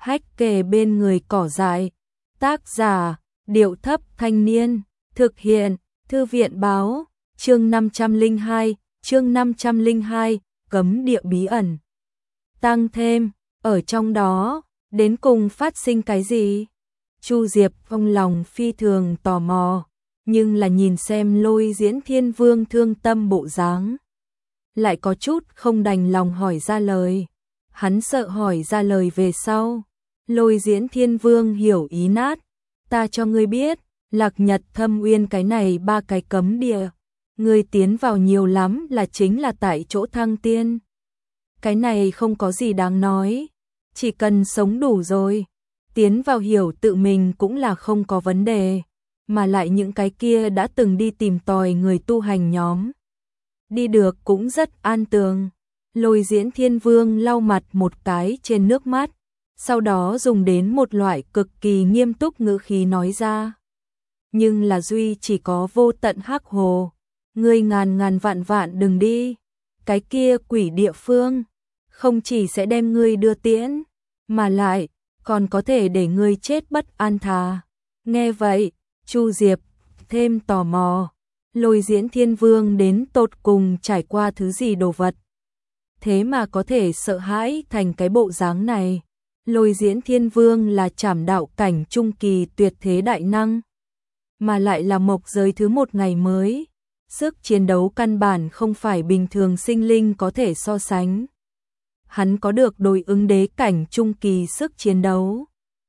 hách kề bên người cỏ dại. Tác giả, Điệu Thấp Thanh Niên. Thực hiện, Thư viện báo. Chương 502, cấm địa bí ẩn. Tăng thêm, ở trong đó, đến cùng phát sinh cái gì? Chu Diệp trong lòng phi thường tò mò, nhưng là nhìn xem Lôi Diễn Thiên Vương thương tâm bộ dáng, lại có chút không đành lòng hỏi ra lời. Hắn sợ hỏi ra lời về sau, Lôi Diễn Thiên Vương hiểu ý nát. Ta cho ngươi biết, Lạc Nhật Thâm Uyên cái này 3 cái cấm địa, ngươi tiến vào nhiều lắm là chính là tại chỗ thăng tiên. Cái này không có gì đáng nói, chỉ cần sống đủ rồi, tiến vào hiểu tự mình cũng là không có vấn đề, mà lại những cái kia đã từng đi tìm tòi người tu hành nhóm, đi được cũng rất an tường. Lôi Diễn Thiên Vương lau mặt một cái trên nước mắt, sau đó dùng đến một loại cực kỳ nghiêm túc ngữ khí nói ra. Nhưng là duy chỉ có vô tận hắc hồ, ngươi ngàn vạn đừng đi, cái kia quỷ địa phương, không chỉ sẽ đem ngươi đưa tiễn, mà lại, còn có thể để ngươi chết bất an thà. Nghe vậy, Chu Diệp thêm tò mò, Lôi Diễn Thiên Vương đến tột cùng trải qua thứ gì đồ vật, thế mà có thể sợ hãi thành cái bộ dáng này. Lôi Diễn Thiên Vương là trảm đạo cảnh trung kỳ tuyệt thế đại năng, mà lại là mộc giới thứ 1 ngày mới, sức chiến đấu căn bản không phải bình thường sinh linh có thể so sánh. Hắn có được đối ứng đế cảnh trung kỳ sức chiến đấu,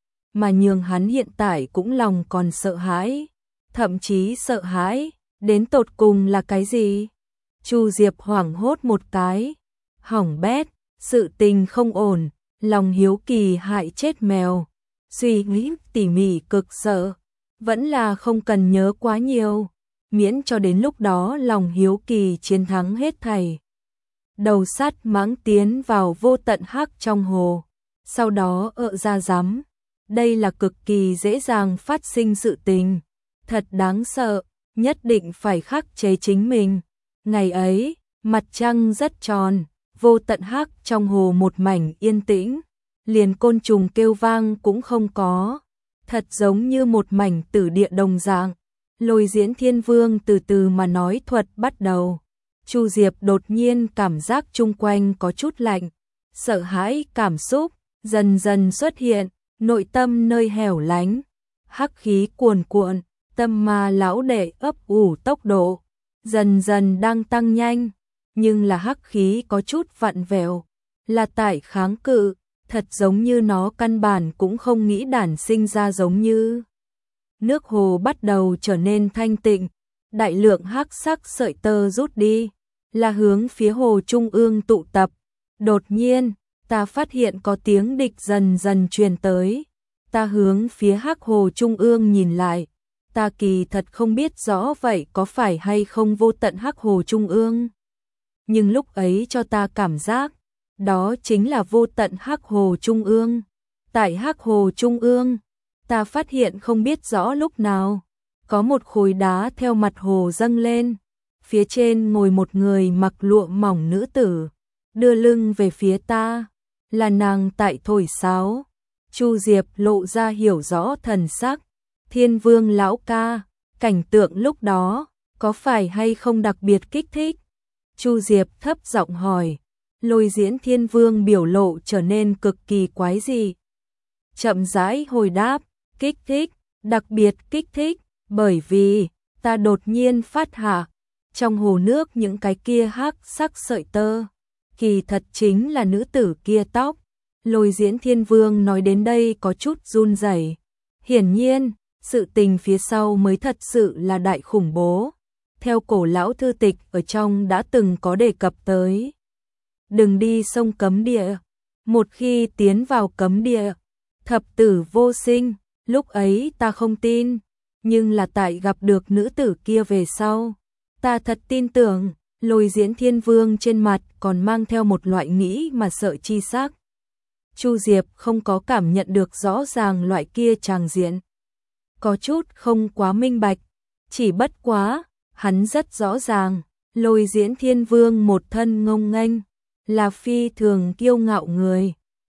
mà nhường hắn hiện tại cũng lòng còn sợ hãi, thậm chí sợ hãi, đến tột cùng là cái gì? Chu Diệp hoảng hốt một cái, hỏng bét, sự tình không ổn, lòng hiếu kỳ hại chết mèo, suy nghĩ tỉ mỉ cực sợ, vẫn là không cần nhớ quá nhiều, miễn cho đến lúc đó lòng hiếu kỳ chiến thắng hết thảy. Đầu sắt mãng tiến vào vô tận hắc trong hồ, sau đó ra rắm. Đây là cực kỳ dễ dàng phát sinh sự tình, thật đáng sợ, nhất định phải khắc chế chính mình. Ngày ấy, mặt trăng rất tròn, vô tận hắc trong hồ một mảnh yên tĩnh, liền côn trùng kêu vang cũng không có, thật giống như một mảnh tử địa đồng dạng. Lôi Diễn Thiên Vương từ từ mà nói thuật bắt đầu. Chu Diệp đột nhiên cảm giác chung quanh có chút lạnh, sợ hãi cảm xúc dần dần xuất hiện, nội tâm nơi hẻo lánh, hắc khí cuồn cuộn, tâm ma lão đệ ấp ủ tốc độ dần dần đang tăng nhanh, nhưng là hắc khí có chút vặn vẹo, là tại kháng cự, thật giống như nó căn bản cũng không nghĩ đản sinh ra giống như. Nước hồ bắt đầu trở nên thanh tịnh, đại lượng hắc sắc sợi tơ rút đi, là hướng phía hồ trung ương tụ tập. Đột nhiên, ta phát hiện có tiếng địch dần dần truyền tới. Ta hướng phía hắc hồ trung ương nhìn lại. Ta kỳ thật không biết rõ vậy có phải hay không vô tận hắc hồ trung ương. Nhưng lúc ấy cho ta cảm giác, đó chính là vô tận hắc hồ trung ương. Tại hắc hồ trung ương, ta phát hiện không biết rõ lúc nào, có một khối đá theo mặt hồ dâng lên. Phía trên ngồi một người mặc lụa mỏng nữ tử, đưa lưng về phía ta, là nàng tại thổi sáo. Chu Diệp lộ ra hiểu rõ thần sắc. Thiên Vương lão ca, cảnh tượng lúc đó, có phải hay không đặc biệt kích thích? Chu Diệp thấp giọng hỏi. Lôi Diễn Thiên Vương biểu lộ trở nên cực kỳ quái dị. Chậm rãi hồi đáp, kích thích, đặc biệt kích thích, bởi vì ta đột nhiên phát hạ trong hồ nước những cái kia hắc sắc sợi tơ, kỳ thật chính là nữ tử kia tóc. Lôi Diễn Thiên Vương nói đến đây có chút run rẩy. Hiển nhiên, sự tình phía sau mới thật sự là đại khủng bố. Theo cổ lão thư tịch ở trong đã từng có đề cập tới. Đừng đi sông cấm địa, một khi tiến vào cấm địa, thập tử vô sinh. Lúc ấy ta không tin, nhưng là tại gặp được nữ tử kia về sau, ta thật tin tưởng. Lôi Diễn Thiên Vương trên mặt còn mang theo một loại nghĩ mà sợ chi sắc. Chu Diệp không có cảm nhận được rõ ràng loại kia tràng diện, có chút không quá minh bạch, chỉ bất quá, hắn rất rõ ràng, Lôi Diễn Thiên Vương một thân ngông nghênh, là phi thường kiêu ngạo người,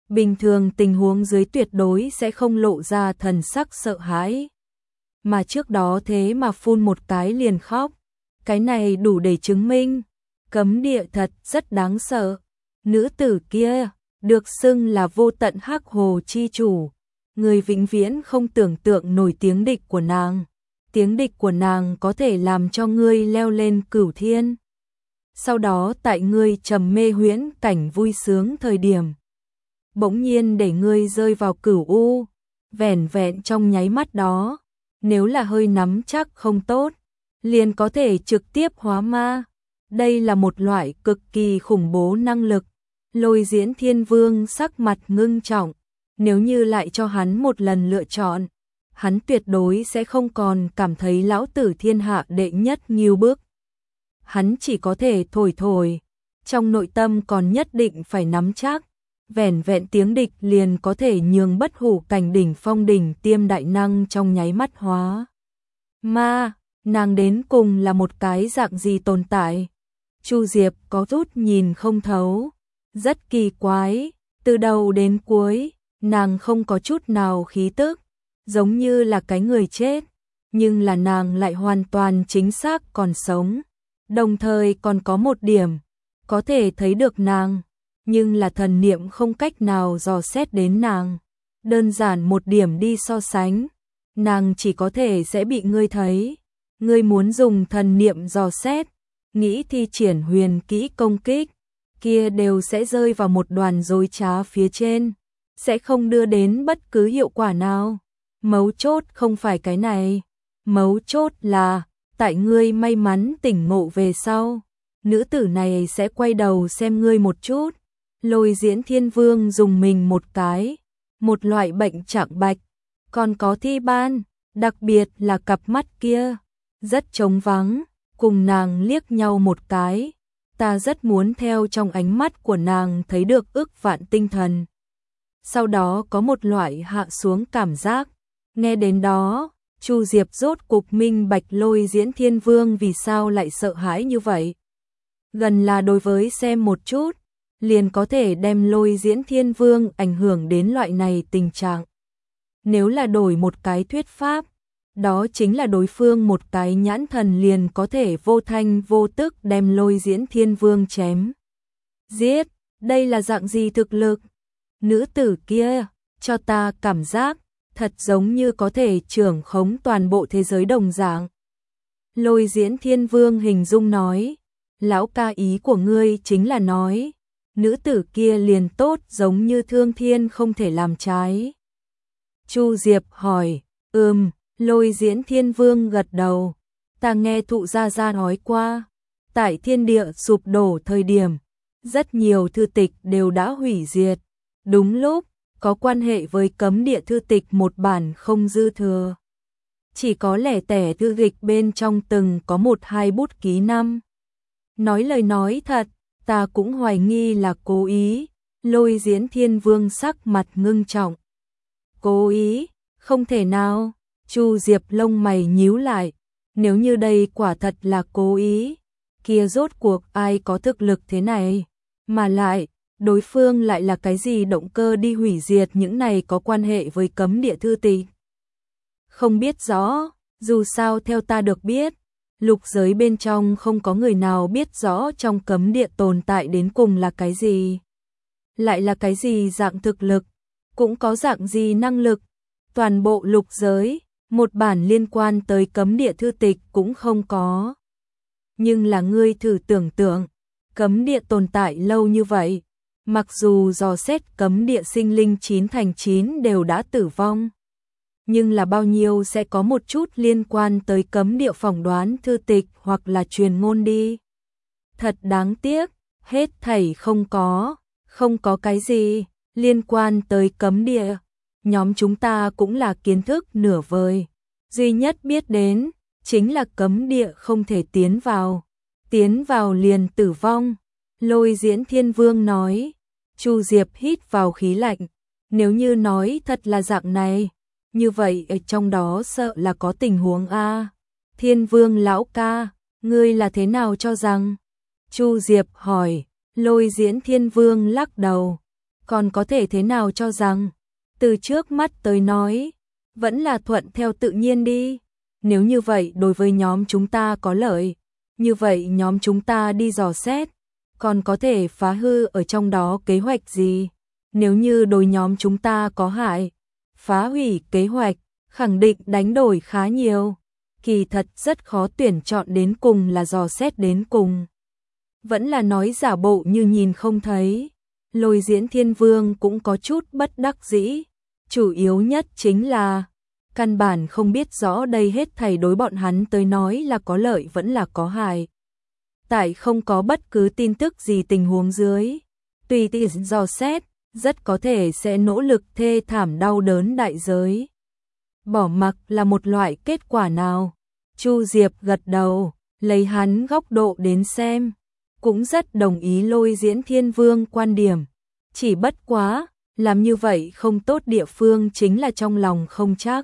bình thường tình huống dưới tuyệt đối sẽ không lộ ra thần sắc sợ hãi. Mà trước đó thế mà phun một cái liền khóc, cái này đủ để chứng minh, cấm địa thật rất đáng sợ. Nữ tử kia, được xưng là vô tận hắc hồ chi chủ, người vĩnh viễn không tưởng tượng nổi tiếng địch của nàng. Tiếng địch của nàng có thể làm cho ngươi leo lên cửu thiên. Sau đó tại ngươi trầm mê huyễn cảnh vui sướng thời điểm, bỗng nhiên để ngươi rơi vào cửu u, vẻn vẹn trong nháy mắt đó, nếu là hơi nắm chắc không tốt, liền có thể trực tiếp hóa ma. Đây là một loại cực kỳ khủng bố năng lực. Lôi Diễn Thiên Vương sắc mặt ngưng trọng, nếu như lại cho hắn một lần lựa chọn, hắn tuyệt đối sẽ không còn cảm thấy lão tử thiên hạ đệ nhất nghiêu bức. Hắn chỉ có thể thổi thổi, trong nội tâm còn nhất định phải nắm chắc, vẻn vẹn tiếng địch liền có thể nhường bất hủ cảnh đỉnh phong đỉnh tiêm đại năng trong nháy mắt hóa ma. Nàng đến cùng là một cái dạng gì tồn tại? Chu Diệp có chút nhìn không thấu, rất kỳ quái, từ đầu đến cuối, nàng không có chút nào khí tức, giống như là cái người chết, nhưng là nàng lại hoàn toàn chính xác còn sống. Đồng thời còn có một điểm, có thể thấy được nàng, nhưng là thần niệm không cách nào dò xét đến nàng. Đơn giản một điểm đi so sánh, nàng chỉ có thể sẽ bị ngươi thấy. Ngươi muốn dùng thần niệm dò xét, nghĩ thi triển huyền kỹ công kích, kia đều sẽ rơi vào một đoàn dối trá phía trên, sẽ không đưa đến bất cứ hiệu quả nào. Mấu chốt không phải cái này, mấu chốt là, tại ngươi may mắn tỉnh ngộ về sau, nữ tử này sẽ quay đầu xem ngươi một chút. Lôi Diễn Thiên Vương dùng mình một cái, một loại bệnh trạng bạch, còn có thi ban, đặc biệt là cặp mắt kia, rất trống vắng, cùng nàng liếc nhau một cái, ta rất muốn theo trong ánh mắt của nàng thấy được ức vạn tinh thần. Sau đó có một loại hạ xuống cảm giác, nghe đến đó, Chu Diệp rốt cục minh bạch Lôi Diễn Thiên Vương vì sao lại sợ hãi như vậy. Gần là đối với xem một chút, liền có thể đem Lôi Diễn Thiên Vương ảnh hưởng đến loại này tình trạng. Nếu là đổi một cái thuyết pháp, đó chính là đối phương một cái nhãn thần liền có thể vô thanh vô tức đem Lôi Diễn Thiên Vương chém giết. Đây là dạng gì thực lực? Nữ tử kia, cho ta cảm giác, thật giống như có thể trưởng khống toàn bộ thế giới đồng dạng. Lôi Diễn Thiên Vương hình dung nói, lão ca ý của ngươi chính là nói, nữ tử kia liền tốt giống như thương thiên không thể làm trái. Chu Diệp hỏi, Lôi Diễn Thiên Vương gật đầu, ta nghe Thụ Gia Gia nói qua, tại thiên địa sụp đổ thời điểm, rất nhiều thư tịch đều đã hủy diệt, đúng lúc, có quan hệ với cấm địa thư tịch một bản không dư thừa. Chỉ có lẻ tẻ thư dịch bên trong từng có một hai bút ký năm. Nói lời nói thật, ta cũng hoài nghi là cố ý. Lôi Diễn Thiên Vương sắc mặt ngưng trọng. Cố ý? Không thể nào. Chu Diệp lông mày nhíu lại. Nếu như đây quả thật là cố ý, kia rốt cuộc ai có thực lực thế này? Mà lại, đối phương lại là cái gì động cơ đi hủy diệt những này có quan hệ với cấm địa thư tịch? Không biết rõ, dù sao theo ta được biết, lục giới bên trong không có người nào biết rõ trong cấm địa tồn tại đến cùng là cái gì. Lại là cái gì dạng thực lực, cũng có dạng gì năng lực. Toàn bộ lục giới, một bản liên quan tới cấm địa thư tịch cũng không có. Nhưng là ngươi thử tưởng tượng, cấm địa tồn tại lâu như vậy, mặc dù dò xét cấm địa sinh linh 9 thành 9 đều đã tử vong, nhưng là bao nhiêu sẽ có một chút liên quan tới cấm địa phỏng đoán thư tịch hoặc là truyền ngôn đi. Thật đáng tiếc, hết thảy không có cái gì liên quan tới cấm địa. Nhóm chúng ta cũng là kiến thức nửa vời, duy nhất biết đến chính là cấm địa không thể tiến vào liền tử vong. Lôi Diễn Thiên Vương nói. Chu Diệp hít vào khí lạnh, nếu như nói thật là dạng này, như vậy ở trong đó sợ là có tình huống a. Thiên Vương lão ca, ngươi là thế nào cho rằng? Chu Diệp hỏi. Lôi Diễn Thiên Vương lắc đầu, còn có thể thế nào cho rằng, từ trước mắt tới nói, vẫn là thuận theo tự nhiên đi. Nếu như vậy đối với nhóm chúng ta có lợi, như vậy nhóm chúng ta đi dò xét, còn có thể phá hư ở trong đó kế hoạch gì? Nếu như đối nhóm chúng ta có hại, phá hủy kế hoạch, khẳng định đánh đổi khá nhiều. Kỳ thật rất khó tuyển chọn đến cùng là dò xét đến cùng. Vẫn là nói giả bộ như nhìn không thấy. Lôi Diễn Thiên Vương cũng có chút bất đắc dĩ. Chủ yếu nhất chính là căn bản không biết rõ đây hết thảy đối bọn hắn tới nói là có lợi vẫn là có hại. Tại không có bất cứ tin tức gì tình huống dưới, tùy tiện dò xét, rất có thể sẽ nỗ lực thê thảm đau đớn đại giới. Bỏ mặc là một loại kết quả nào? Chu Diệp gật đầu, lấy hắn góc độ đến xem, cũng rất đồng ý Lôi Diễn Thiên Vương quan điểm. Chỉ bất quá, làm như vậy không tốt địa phương chính là trong lòng không chắc.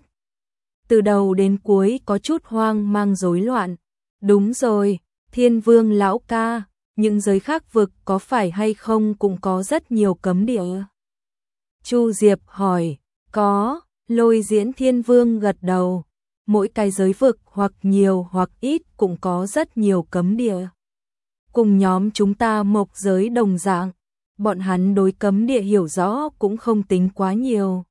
Từ đầu đến cuối có chút hoang mang rối loạn. Đúng rồi, Thiên Vương lão ca, những giới khác vực có phải hay không cũng có rất nhiều cấm địa. Chu Diệp hỏi, có. Lôi Diễn Thiên Vương gật đầu, mỗi cái giới vực hoặc nhiều hoặc ít cũng có rất nhiều cấm địa. Cùng nhóm chúng ta Mộc giới đồng dạng, bọn hắn đối cấm địa hiểu rõ cũng không tính quá nhiều.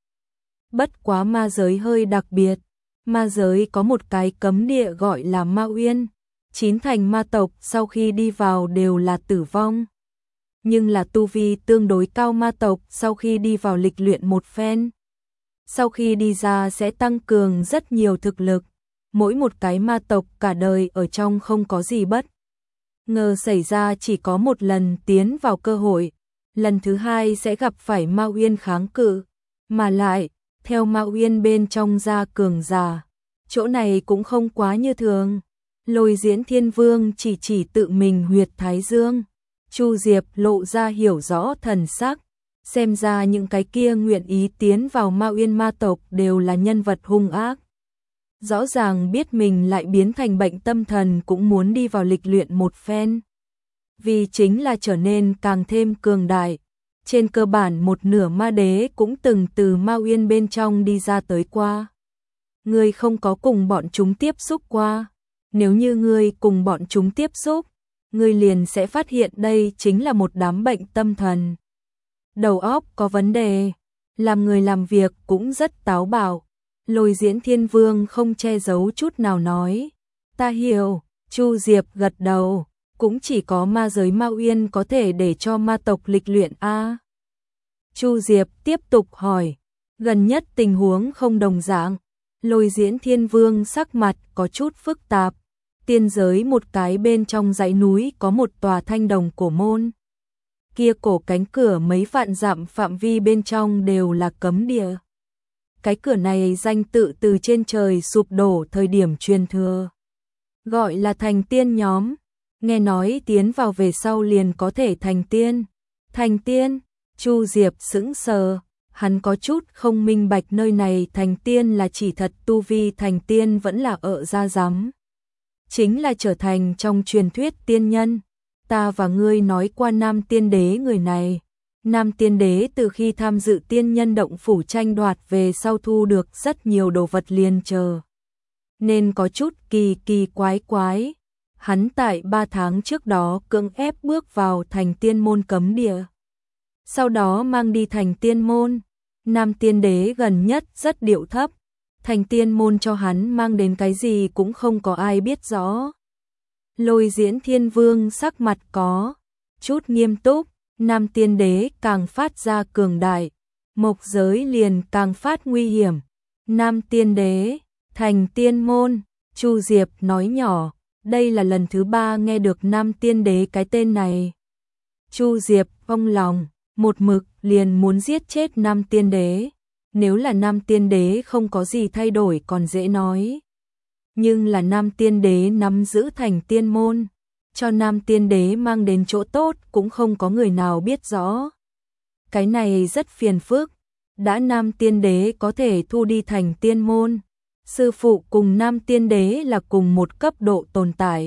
Bất quá ma giới hơi đặc biệt, ma giới có một cái cấm địa gọi là Ma Uyên, 9 thành ma tộc sau khi đi vào đều là tử vong. Nhưng là tu vi tương đối cao ma tộc sau khi đi vào lịch luyện một phen, sau khi đi ra sẽ tăng cường rất nhiều thực lực. Mỗi một cái ma tộc cả đời ở trong không có gì bất ngờ xảy ra, chỉ có một lần tiến vào cơ hội, lần thứ hai sẽ gặp phải Ma Uyên kháng cự, mà lại theo Ma Uyên bên trong ra cường giả, chỗ này cũng không quá như thường. Lôi Diễn Thiên Vương chỉ tự mình huyệt thái dương. Chu Diệp lộ ra hiểu rõ thần sắc, xem ra những cái kia nguyện ý tiến vào Ma Uyên ma tộc đều là nhân vật hung ác. Rõ ràng biết mình lại biến thành bệnh tâm thần cũng muốn đi vào lịch luyện một phen. Vì chính là trở nên càng thêm cường đại. Trên cơ bản một nửa ma đế cũng từng từ Ma Uyên bên trong đi ra tới qua. Ngươi không có cùng bọn chúng tiếp xúc qua. Nếu như ngươi cùng bọn chúng tiếp xúc, ngươi liền sẽ phát hiện đây chính là một đám bệnh tâm thần. Đầu óc có vấn đề, làm người làm việc cũng rất táo bạo. Lôi Diễn Thiên Vương không che giấu chút nào nói, ta hiểu. Chu Diệp gật đầu, cũng chỉ có ma giới Ma Uyên có thể để cho ma tộc lịch luyện a. Chu Diệp tiếp tục hỏi, gần nhất tình huống không đồng dạng. Lôi Diễn Thiên Vương sắc mặt có chút phức tạp. Tiên giới một cái bên trong dãy núi có một tòa thanh đồng cổ môn. Kia cổ cánh cửa mấy vạn dặm phạm vi bên trong đều là cấm địa. Cái cửa này danh tự từ trên trời sụp đổ thời điểm truyền thừa, gọi là thành tiên nhóm. Nghe nói tiến vào về sau liền có thể thành tiên. Thành tiên? Chu Diệp sững sờ, hắn có chút không minh bạch nơi này thành tiên là chỉ thật tu vi thành tiên vẫn là ở ra rắm. Chính là trở thành trong truyền thuyết tiên nhân. Ta và ngươi nói qua Nam Tiên Đế người này. Nam Tiên Đế từ khi tham dự tiên nhân động phủ tranh đoạt về sau thu được rất nhiều đồ vật liền chờ, nên có chút kỳ quái. Hắn tại 3 tháng trước đó cưỡng ép bước vào thành tiên môn cấm địa. Sau đó mang đi thành tiên môn. Nam Tiên Đế gần nhất rất điệu thấp. Thành tiên môn cho hắn mang đến cái gì cũng không có ai biết rõ. Lôi Diễn Thiên Vương sắc mặt có chút nghiêm túc. Nam Tiên Đế càng phát ra cường đại, Mộc giới liền càng phát nguy hiểm. Nam Tiên Đế, thành tiên môn. Chu Diệp nói nhỏ, đây là lần thứ 3 nghe được Nam Tiên Đế cái tên này. Chu Diệp vong lòng, một mực liền muốn giết chết Nam Tiên Đế. Nếu là Nam Tiên Đế không có gì thay đổi còn dễ nói. Nhưng là Nam Tiên Đế nắm giữ thành tiên môn, cho Nam Tiên Đế mang đến chỗ tốt cũng không có người nào biết rõ. Cái này rất phiền phức. Đã Nam Tiên Đế có thể thu đi thành tiên môn, sư phụ cùng Nam Tiên Đế là cùng một cấp độ tồn tại.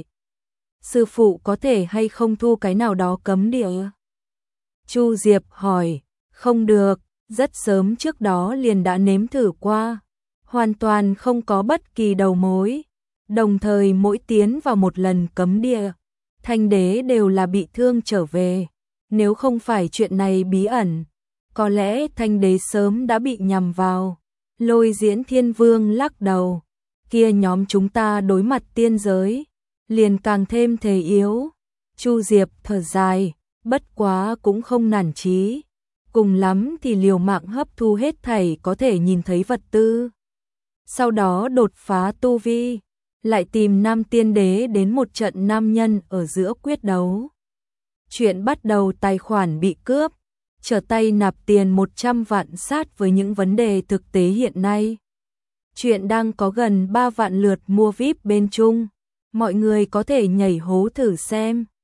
Sư phụ có thể hay không thu cái nào đó cấm địa? Chu Diệp hỏi, Không được, rất sớm trước đó liền đã nếm thử qua, hoàn toàn không có bất kỳ đầu mối. Đồng thời mỗi tiến vào một lần cấm địa, Thanh đế đều là bị thương trở về. Nếu không phải chuyện này bí ẩn, có lẽ Thanh đế sớm đã bị nhằm vào. Lôi Diễn Thiên Vương lắc đầu, kia nhóm chúng ta đối mặt tiên giới, liền càng thêm thể yếu. Chu Diệp thở dài, bất quá cũng không nản chí, cùng lắm thì liều mạng hấp thu hết thảy có thể nhìn thấy vật tư. Sau đó đột phá tu vi, lại tìm Nam Tiên Đế đến một trận nam nhân ở giữa quyết đấu. Chuyện bắt đầu tài khoản bị cướp, trở tay nạp tiền 100 vạn sát với những vấn đề thực tế hiện nay. Chuyện đang có gần 3 vạn lượt mua VIP bên Trung, mọi người có thể nhảy hố thử xem.